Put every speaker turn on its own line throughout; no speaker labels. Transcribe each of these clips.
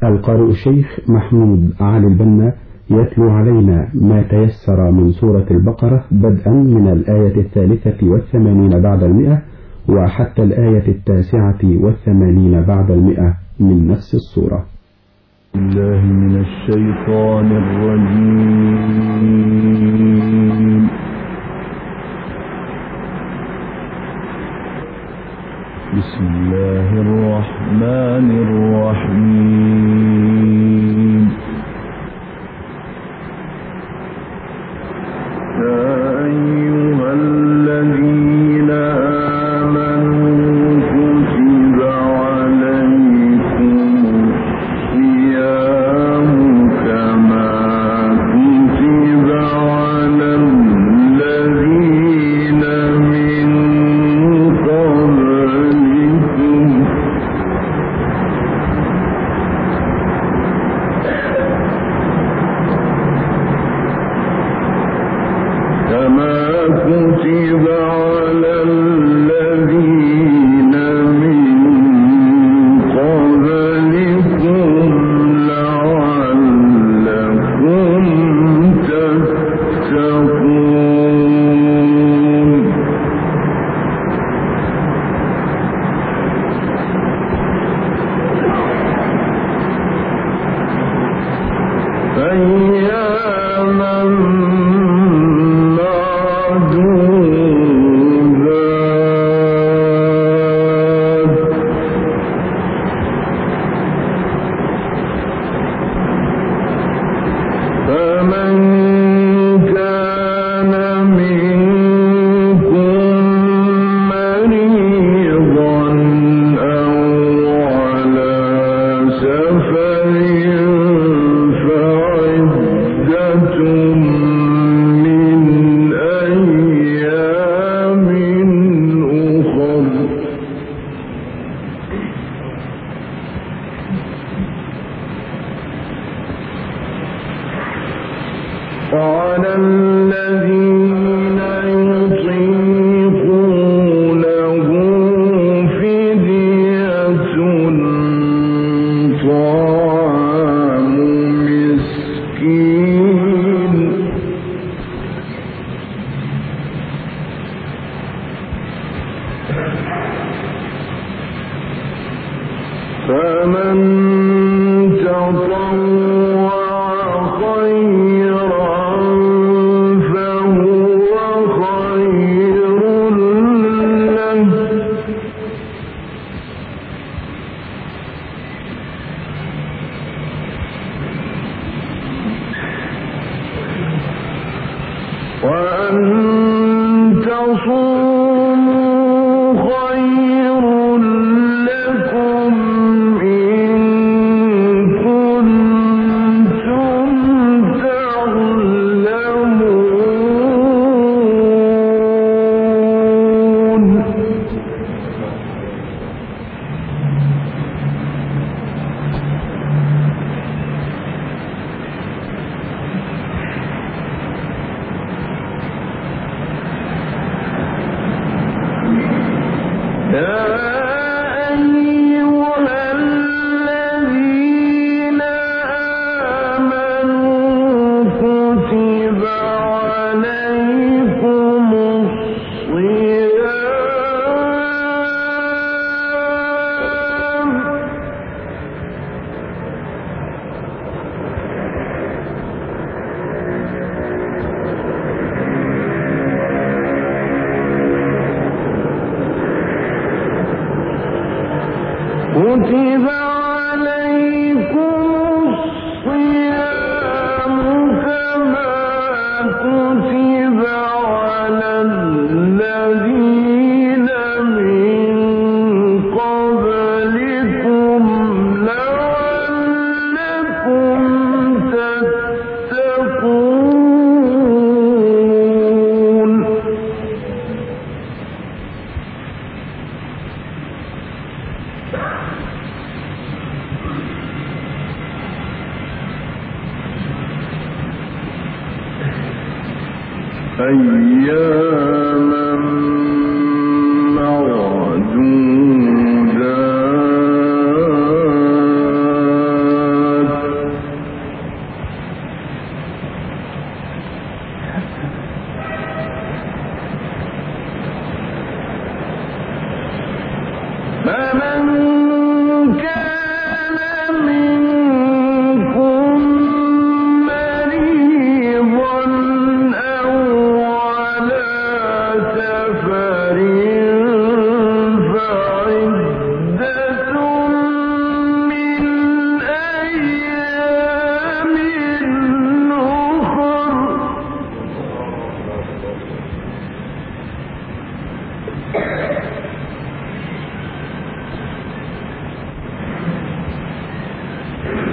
القارئ الشيخ محمود علي البنا يتلو علينا ما تيسر من سورة البقرة بدءا من الآية 83 بعد 100 وحتى الآية 89 بعد 100 من نفس السورة.
الله من الشيطان الرجيم. بسم الله الرحمن الرحيم. يا أيها الذين آمنوا كتب عليكم الصيام كما كتب على الذين من قبلكم لعلكم تتقون. أياما فمن كان منكم مريضا أو على سفر فعدة من أيام أخر. وعلى الذين يطيقونه فدية طعام مسكين. فمن تطوع خيرا فهو خير له. وأن تصوموا خير لكم إن كنتم تعلمون. يا أيها الذين آمنوا كتب عليكم الصيام كتب عليكم الصيام كما كتب على الذين من قبلكم لعلكم تتقون. أياما معدودات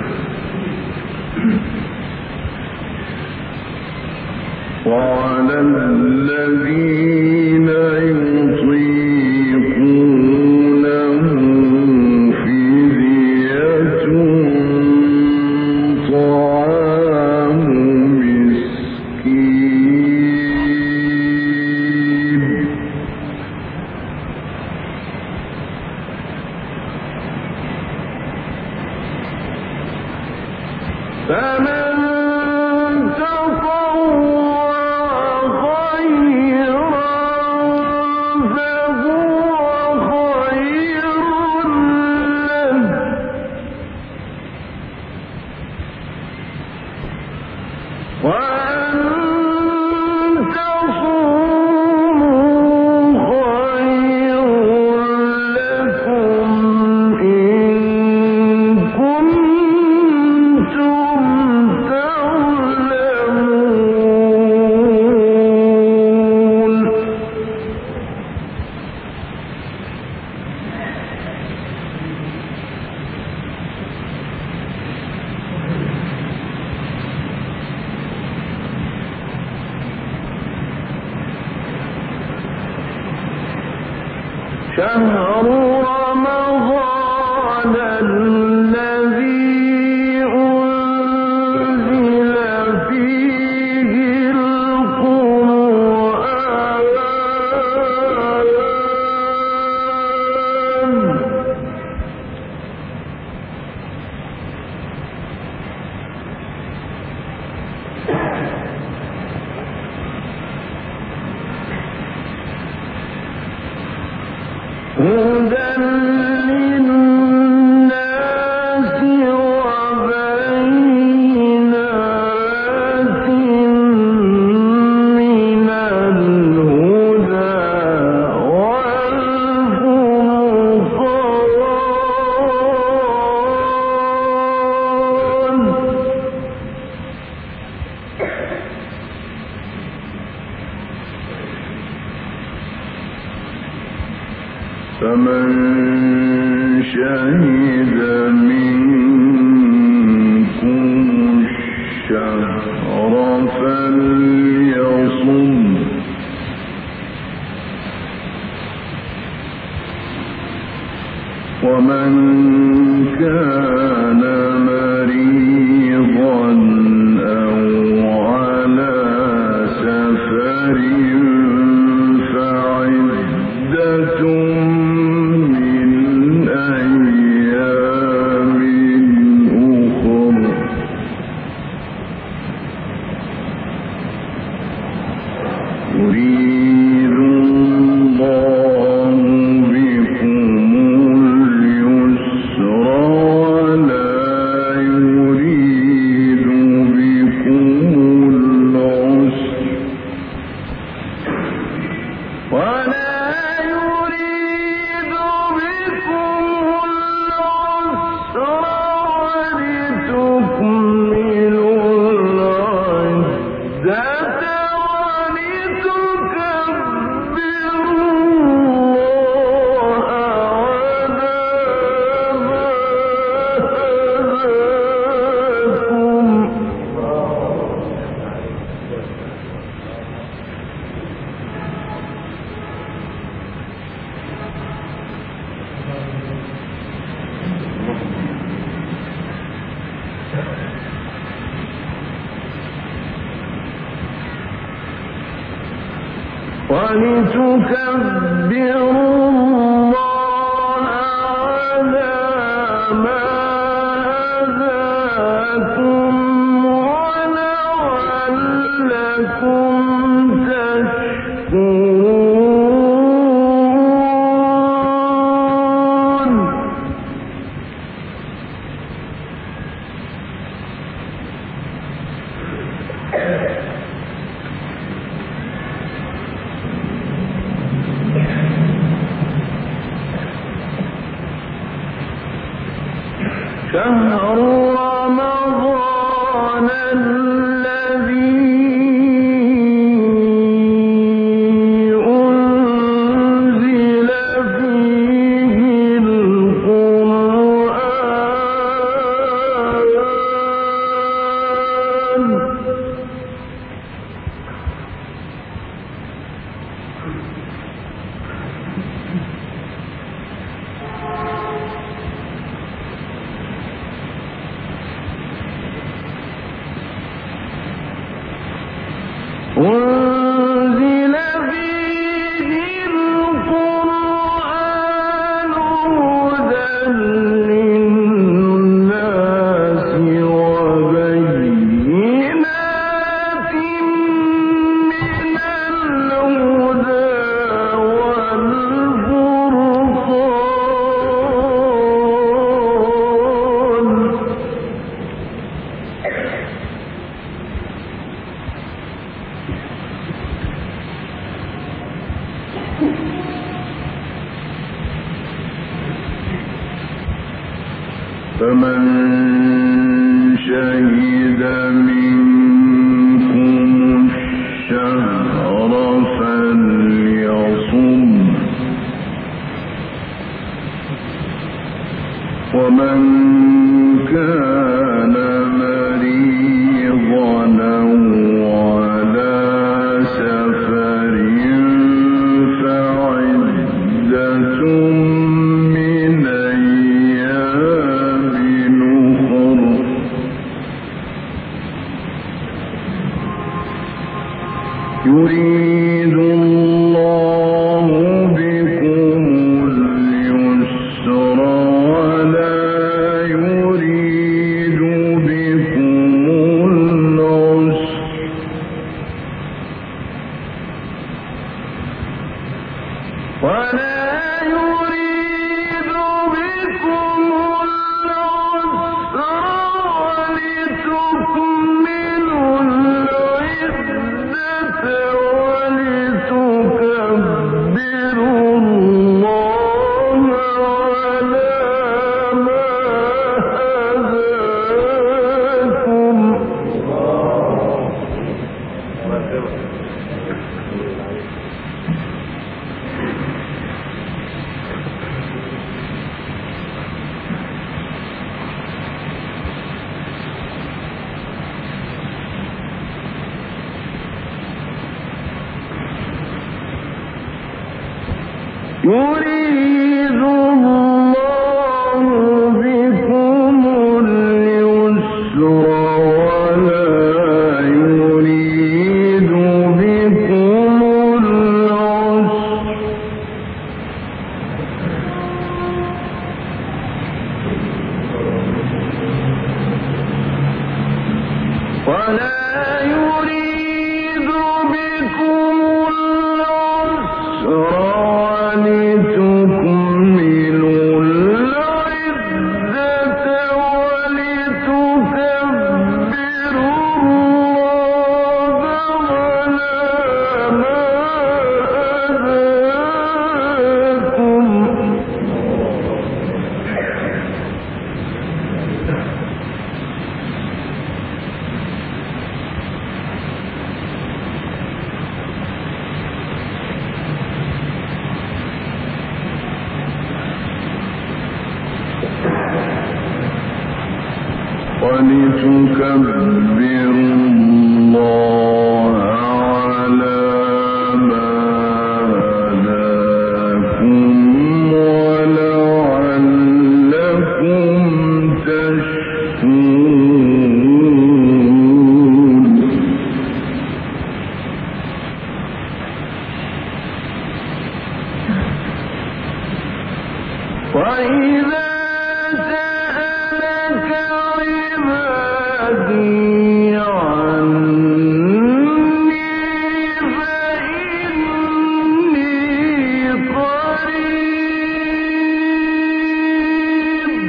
وعلى الذين يطيقونه فدية طعام مسكين فمن شهر رمضان الذي أنزل فيه القرآن هدى للناس وبينات من الهدى والفرقان فمن شهد منكم الشهر فليصم ومن كان مريضا أو على سفر فعدة يريد الله بكم اليسر ولا يريد بكم العسر ولتكملوا العدة ولتكبروا الله على ما هداكم ولعلكم تشكرون شهر رمضان الذي أنزل فيه القرآن يريد الله بكم اليسر ولا يريد بكم العسر ولتكملوا العدة ولتكبروا الله على ما هداكم. يريد الله بكم اليسر ولا يريد بكم العسر ولتكملوا العدة ولتكبروا الله على ما هداكم. ولتكبروا الله على ما هداكم ولعلكم تشكرون. وإذا سألك عبادي عني فإني قريب.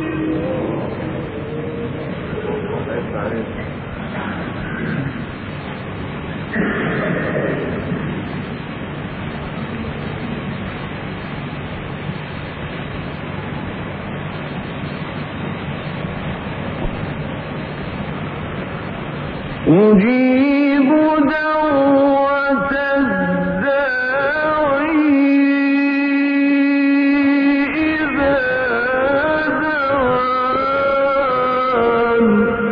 أجيب دعوة الداعي إذا دعان.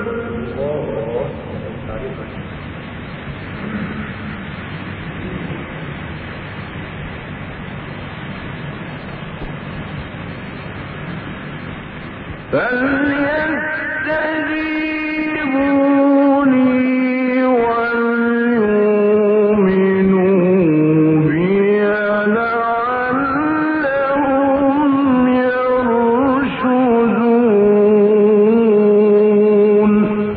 فليستجيبوا لي وليؤمنوا بي لعلهم يرشدون.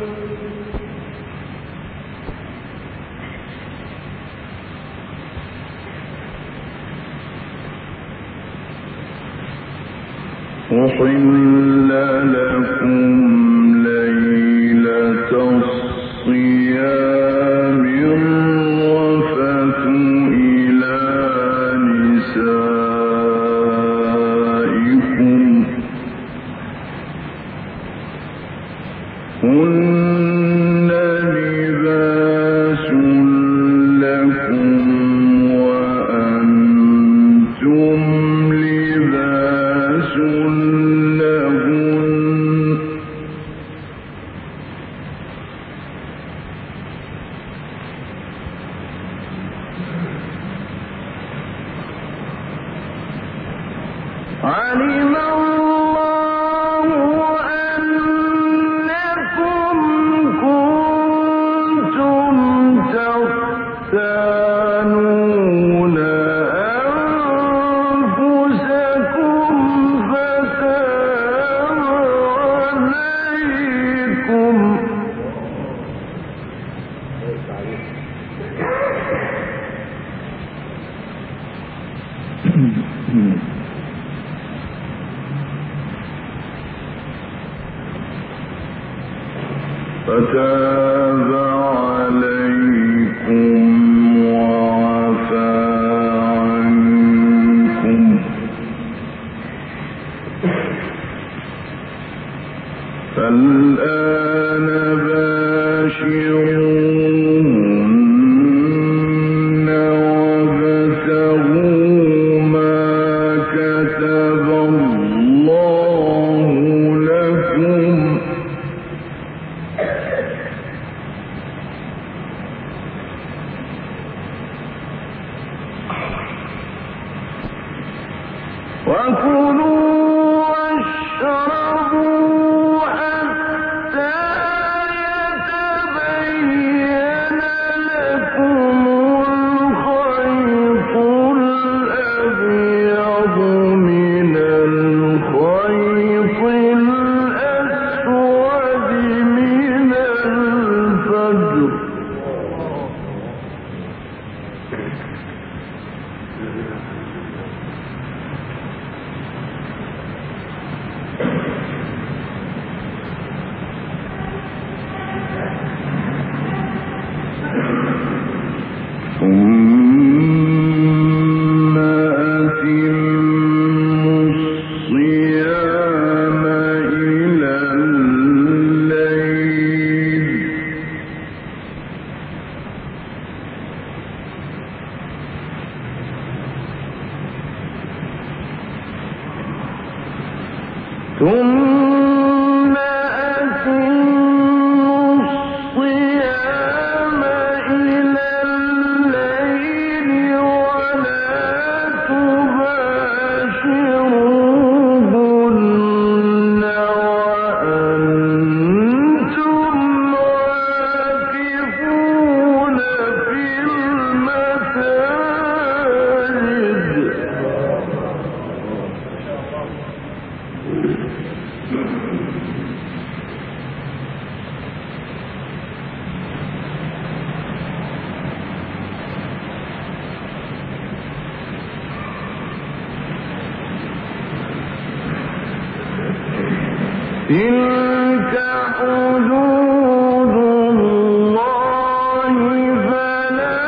أحل لكم ليلة الصيام الرفث إلى نسائكم هن لباس لكم وأنتم لباس لهن. علم الله أنكم فتاب عليكم وعفى عنكم فالآن باشروهن وابتغوا ما كتب الله لكم وكلوا واشربوا حتى يتبين لكم الخيط الأبيض من الخيط الأسود من الفجر ثم أتموا الصيام إلى الليل ثم أتموا الصيام إلى الليل ولا تباشروهن وأنتم عاكفون في المساجد تلك حدود الله فلا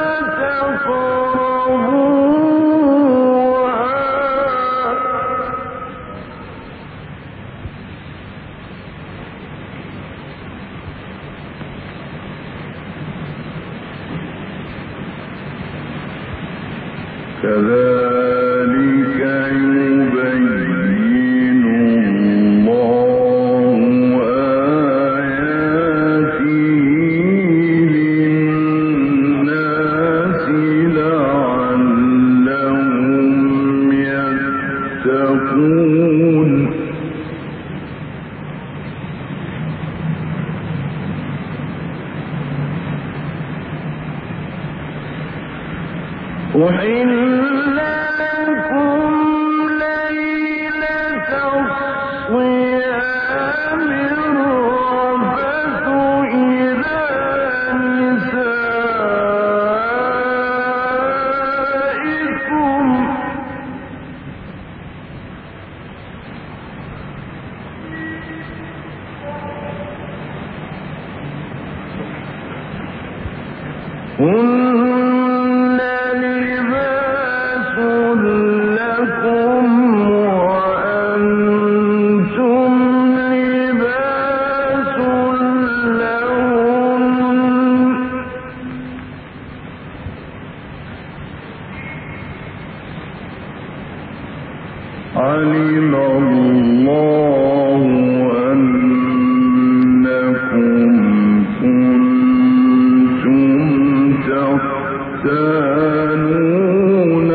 تقربوها كذلك يبين الله آياته للناس لعلهم يتقون أحل لكم ليلة الصيام الرفث إلى نسائكم هن لباس لكم وأنتم لباس لهم علم الله أنكم كنتم تختانون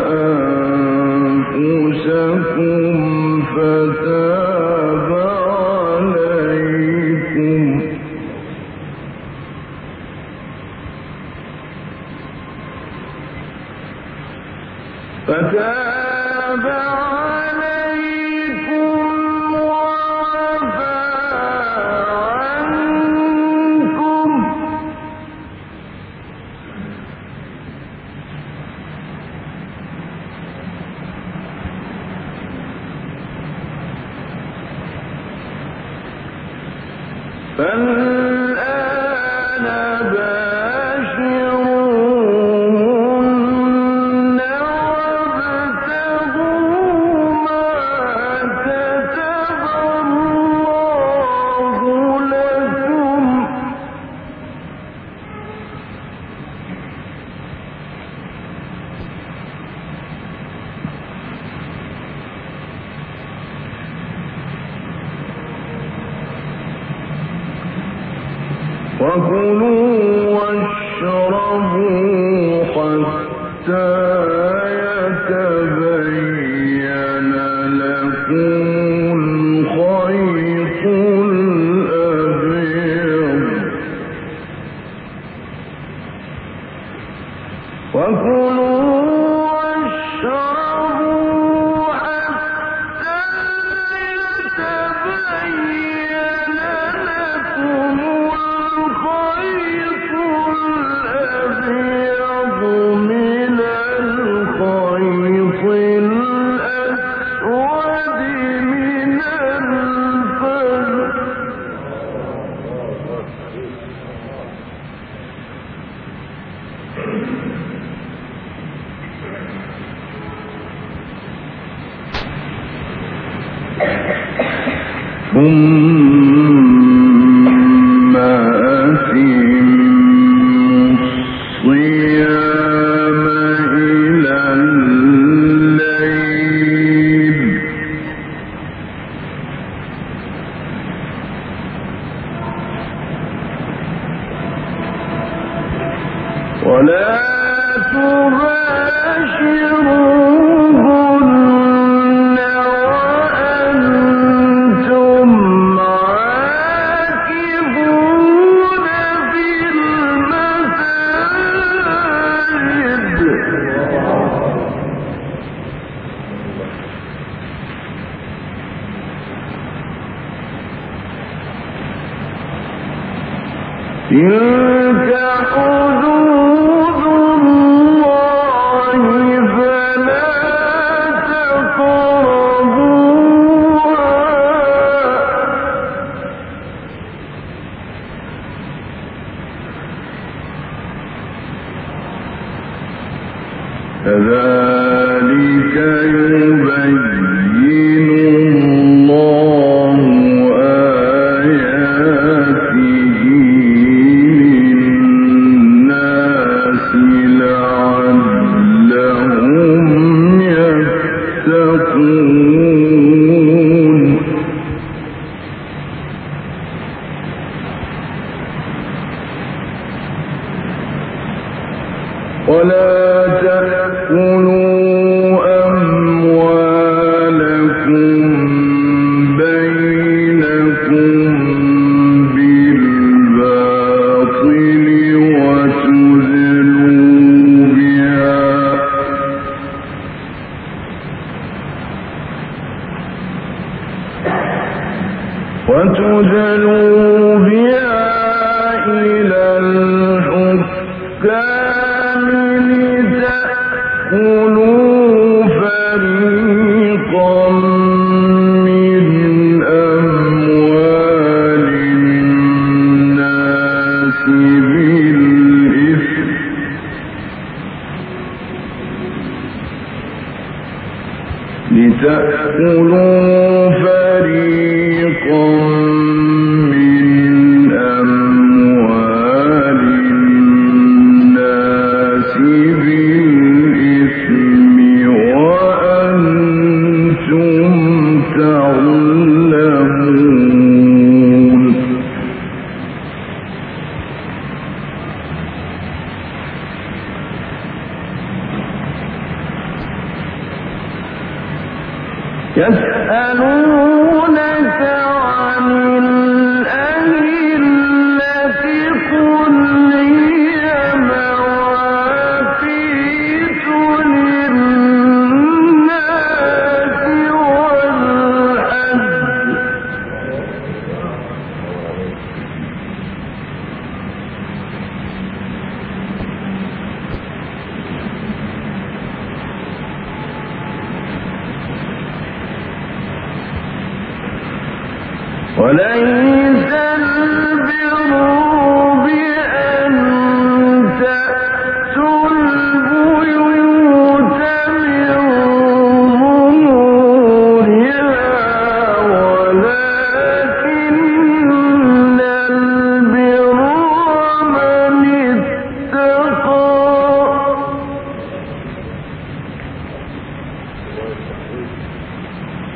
أنفسكم فتاب عليكم وعفى عنكم فالآن وكلوا واشربوا حتى يتبين لكم الخيط الأبيض من الخيط الأسود من الفجر ثم أتموا الصيام إلى الليل ولا تباشروهن وأنتم عاكفون في المساجد تلك حدود الله فلا تقربوها كذلك يبين الله آياته للناس لعلهم يتقون ولا تأكلوا أموالكم بينكم بالباطل وتدلوا بها إلى الحكام لتأكلوا فريقا من أموال الناس بالإثم وأنتم تعلمون يسألونك عن الأهلة قل هي مواقيت للناس والحج وليس البر بأن تأتوا البيوت من ظهورها ولكن البر من اتقى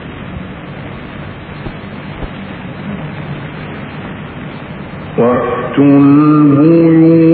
وأتوا البيوت